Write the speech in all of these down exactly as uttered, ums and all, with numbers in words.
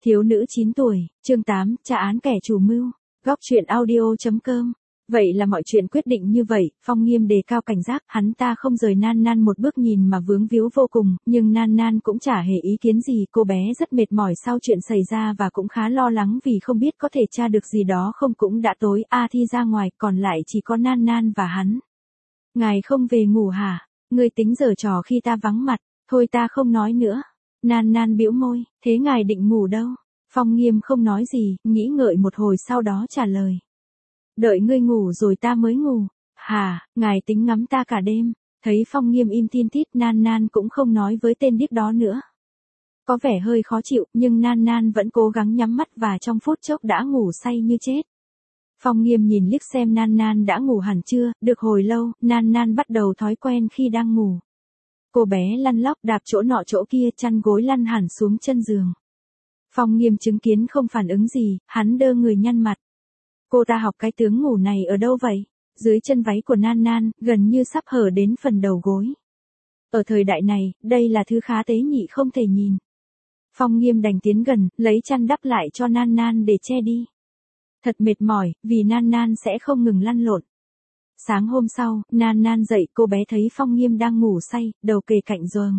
Thiếu nữ chín tuổi, chương tám, tra án kẻ chủ mưu. Góc truyện audio chấm com. Vậy là mọi chuyện quyết định như vậy, Phong Nghiêm đề cao cảnh giác, hắn ta không rời Nan Nan một bước nhìn mà vướng víu vô cùng, nhưng Nan Nan cũng chả hề ý kiến gì, cô bé rất mệt mỏi sau chuyện xảy ra và cũng khá lo lắng vì không biết có thể tra được gì đó không. Cũng đã tối, A Thi ra ngoài, còn lại chỉ có Nan Nan và hắn. Ngài không về ngủ hả? Ngươi tính giở trò khi ta vắng mặt, thôi ta không nói nữa. Nan Nan bĩu môi, thế ngài định ngủ đâu? Phong Nghiêm không nói gì, nghĩ ngợi một hồi sau đó trả lời. Đợi ngươi ngủ rồi ta mới ngủ. Hà, ngài tính ngắm ta cả đêm. Thấy Phong Nghiêm im tin tít, Nan Nan cũng không nói với tên điếc đó nữa. Có vẻ hơi khó chịu, nhưng Nan Nan vẫn cố gắng nhắm mắt và trong phút chốc đã ngủ say như chết. Phong Nghiêm nhìn liếc xem Nan Nan đã ngủ hẳn chưa, được hồi lâu, Nan Nan bắt đầu thói quen khi đang ngủ. Cô bé lăn lóc đạp chỗ nọ chỗ kia, chăn gối lăn hẳn xuống chân giường. Phong Nghiêm chứng kiến không phản ứng gì, hắn đơ người nhăn mặt. Cô ta học cái tướng ngủ này ở đâu vậy? Dưới chân váy của Nan Nan, gần như sắp hở đến phần đầu gối. Ở thời đại này, đây là thứ khá tế nhị không thể nhìn. Phong Nghiêm đành tiến gần, lấy chăn đắp lại cho Nan Nan để che đi. Thật mệt mỏi, vì Nan Nan sẽ không ngừng lăn lộn. Sáng hôm sau, Nan Nan dậy, cô bé thấy Phong Nghiêm đang ngủ say, đầu kề cạnh giường.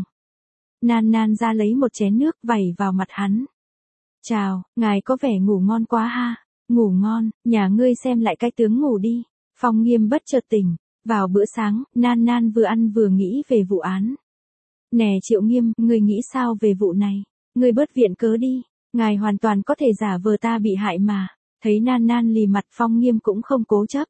Nan Nan ra lấy một chén nước vẩy vào mặt hắn. Chào, ngài có vẻ ngủ ngon quá ha. Ngủ ngon, nhà ngươi xem lại cái tướng ngủ đi. Phong Nghiêm bất chợt tỉnh. Vào bữa sáng, Nan Nan vừa ăn vừa nghĩ về vụ án. Nè Triệu Nghiêm, ngươi nghĩ sao về vụ này? Ngươi bớt viện cớ đi. Ngài hoàn toàn có thể giả vờ ta bị hại mà. Thấy Nan Nan lì mặt, Phong Nghiêm cũng không cố chấp.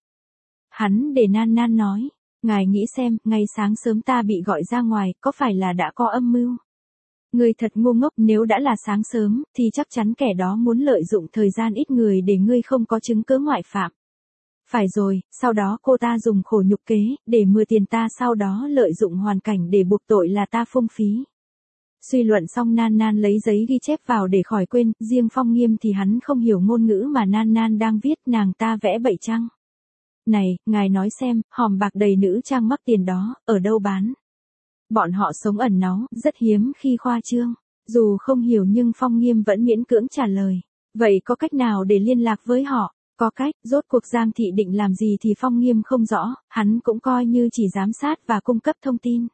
Hắn để Nan Nan nói. Ngài nghĩ xem, ngày sáng sớm ta bị gọi ra ngoài, có phải là đã có âm mưu? Người thật ngu ngốc, nếu đã là sáng sớm, thì chắc chắn kẻ đó muốn lợi dụng thời gian ít người để ngươi không có chứng cứ ngoại phạm. Phải rồi, sau đó cô ta dùng khổ nhục kế, để mượn tiền ta, sau đó lợi dụng hoàn cảnh để buộc tội là ta phung phí. Suy luận xong, Nan Nan lấy giấy ghi chép vào để khỏi quên, riêng Phong Nghiêm thì hắn không hiểu ngôn ngữ mà Nan Nan đang viết, nàng ta vẽ bậy chăng? Này, ngài nói xem, hòm bạc đầy nữ trang mắc tiền đó, ở đâu bán? Bọn họ sống ẩn náu, rất hiếm khi khoa trương. Dù không hiểu nhưng Phong Nghiêm vẫn miễn cưỡng trả lời. Vậy có cách nào để liên lạc với họ? Có cách, rốt cuộc Giang Thị định làm gì thì Phong Nghiêm không rõ, hắn cũng coi như chỉ giám sát và cung cấp thông tin.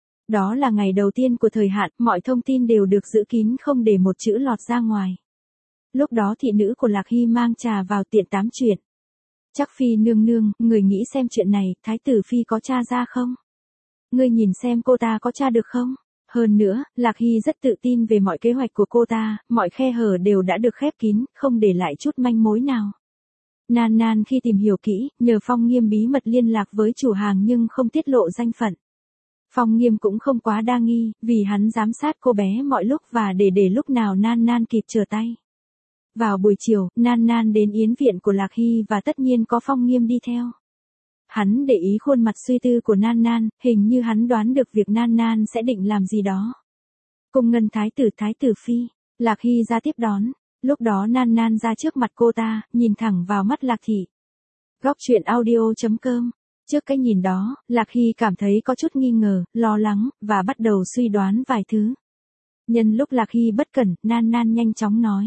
Đó là ngày đầu tiên của thời hạn, mọi thông tin đều được giữ kín không để một chữ lọt ra ngoài. Lúc đó thị nữ của Lạc Hy mang trà vào tiện tám chuyện. Chắc Phi nương nương, người nghĩ xem chuyện này, Thái tử Phi có tra ra không? Ngươi nhìn xem cô ta có tra được không? Hơn nữa, Lạc Hy rất tự tin về mọi kế hoạch của cô ta, mọi khe hở đều đã được khép kín, không để lại chút manh mối nào. Nan Nan khi tìm hiểu kỹ, nhờ Phong Nghiêm bí mật liên lạc với chủ hàng nhưng không tiết lộ danh phận. Phong Nghiêm cũng không quá đa nghi, vì hắn giám sát cô bé mọi lúc và để để lúc nào Nan Nan kịp trở tay. Vào buổi chiều, Nan Nan đến yến viện của Lạc Hy và tất nhiên có Phong Nghiêm đi theo. Hắn để ý khuôn mặt suy tư của Nan Nan, hình như hắn đoán được việc Nan Nan sẽ định làm gì đó. Cung ngân thái tử thái tử Phi, Lạc Hy ra tiếp đón. Lúc đó Nan Nan ra trước mặt cô ta, nhìn thẳng vào mắt Lạc Thị. Góc truyện audio chấm com. Trước cái nhìn đó, Lạc Hy cảm thấy có chút nghi ngờ, lo lắng, và bắt đầu suy đoán vài thứ. Nhân lúc Lạc Hy bất cẩn, Nan Nan nhanh chóng nói.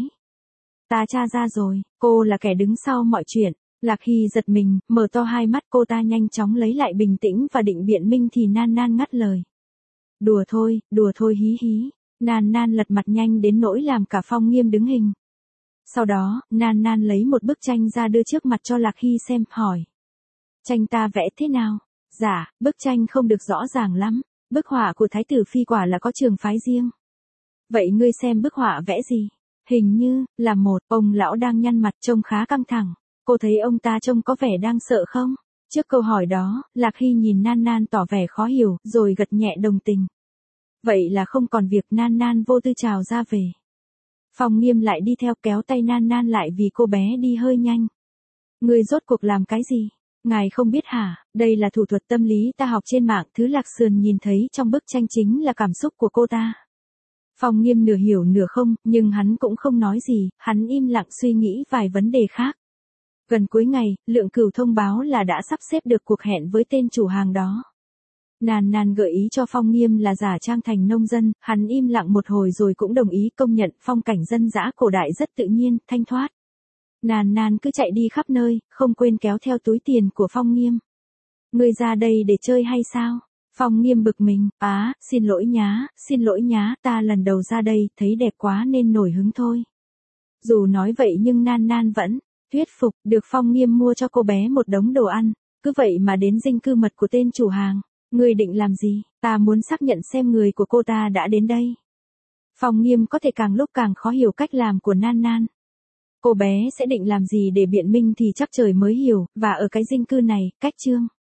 Ta tra ra rồi, cô là kẻ đứng sau mọi chuyện. Lạc Hy giật mình, mở to hai mắt, cô ta nhanh chóng lấy lại bình tĩnh và định biện minh thì Nan Nan ngắt lời. Đùa thôi, đùa thôi hí hí. Nan Nan lật mặt nhanh đến nỗi làm cả Phong Nghiêm đứng hình. Sau đó, Nan Nan lấy một bức tranh ra đưa trước mặt cho Lạc Hy xem, hỏi. Tranh ta vẽ thế nào? Dạ, bức tranh không được rõ ràng lắm. Bức họa của Thái tử Phi quả là có trường phái riêng. Vậy ngươi xem bức họa vẽ gì? Hình như, là một, ông lão đang nhăn mặt trông khá căng thẳng. Cô thấy ông ta trông có vẻ đang sợ không? Trước câu hỏi đó, Lạc Hy nhìn Nan Nan tỏ vẻ khó hiểu, rồi gật nhẹ đồng tình. Vậy là không còn việc, Nan Nan vô tư chào ra về. Phong Nghiêm lại đi theo kéo tay Nan Nan lại vì cô bé đi hơi nhanh. Ngươi rốt cuộc làm cái gì? Ngài không biết hả? Đây là thủ thuật tâm lý ta học trên mạng, thứ Lạc Sườn nhìn thấy trong bức tranh chính là cảm xúc của cô ta. Phong Nghiêm nửa hiểu nửa không, nhưng hắn cũng không nói gì, hắn im lặng suy nghĩ vài vấn đề khác. Gần cuối ngày, Lượng Cửu thông báo là đã sắp xếp được cuộc hẹn với tên chủ hàng đó. Nan Nan gợi ý cho Phong Nghiêm là giả trang thành nông dân, hắn im lặng một hồi rồi cũng đồng ý, công nhận phong cảnh dân dã cổ đại rất tự nhiên, thanh thoát. Nan Nan cứ chạy đi khắp nơi, không quên kéo theo túi tiền của Phong Nghiêm. Ngươi ra đây để chơi hay sao? Phong Nghiêm bực mình, á, xin lỗi nhá, xin lỗi nhá, ta lần đầu ra đây, thấy đẹp quá nên nổi hứng thôi. Dù nói vậy nhưng Nan Nan vẫn thuyết phục, được Phong Nghiêm mua cho cô bé một đống đồ ăn, cứ vậy mà đến dinh cư mật của tên chủ hàng. Ngươi định làm gì? Ta muốn xác nhận xem người của cô ta đã đến đây. Phong Nghiêm có thể càng lúc càng khó hiểu cách làm của Nan Nan. Cô bé sẽ định làm gì để biện minh thì chắc trời mới hiểu, và ở cái dinh cư này, cách Trương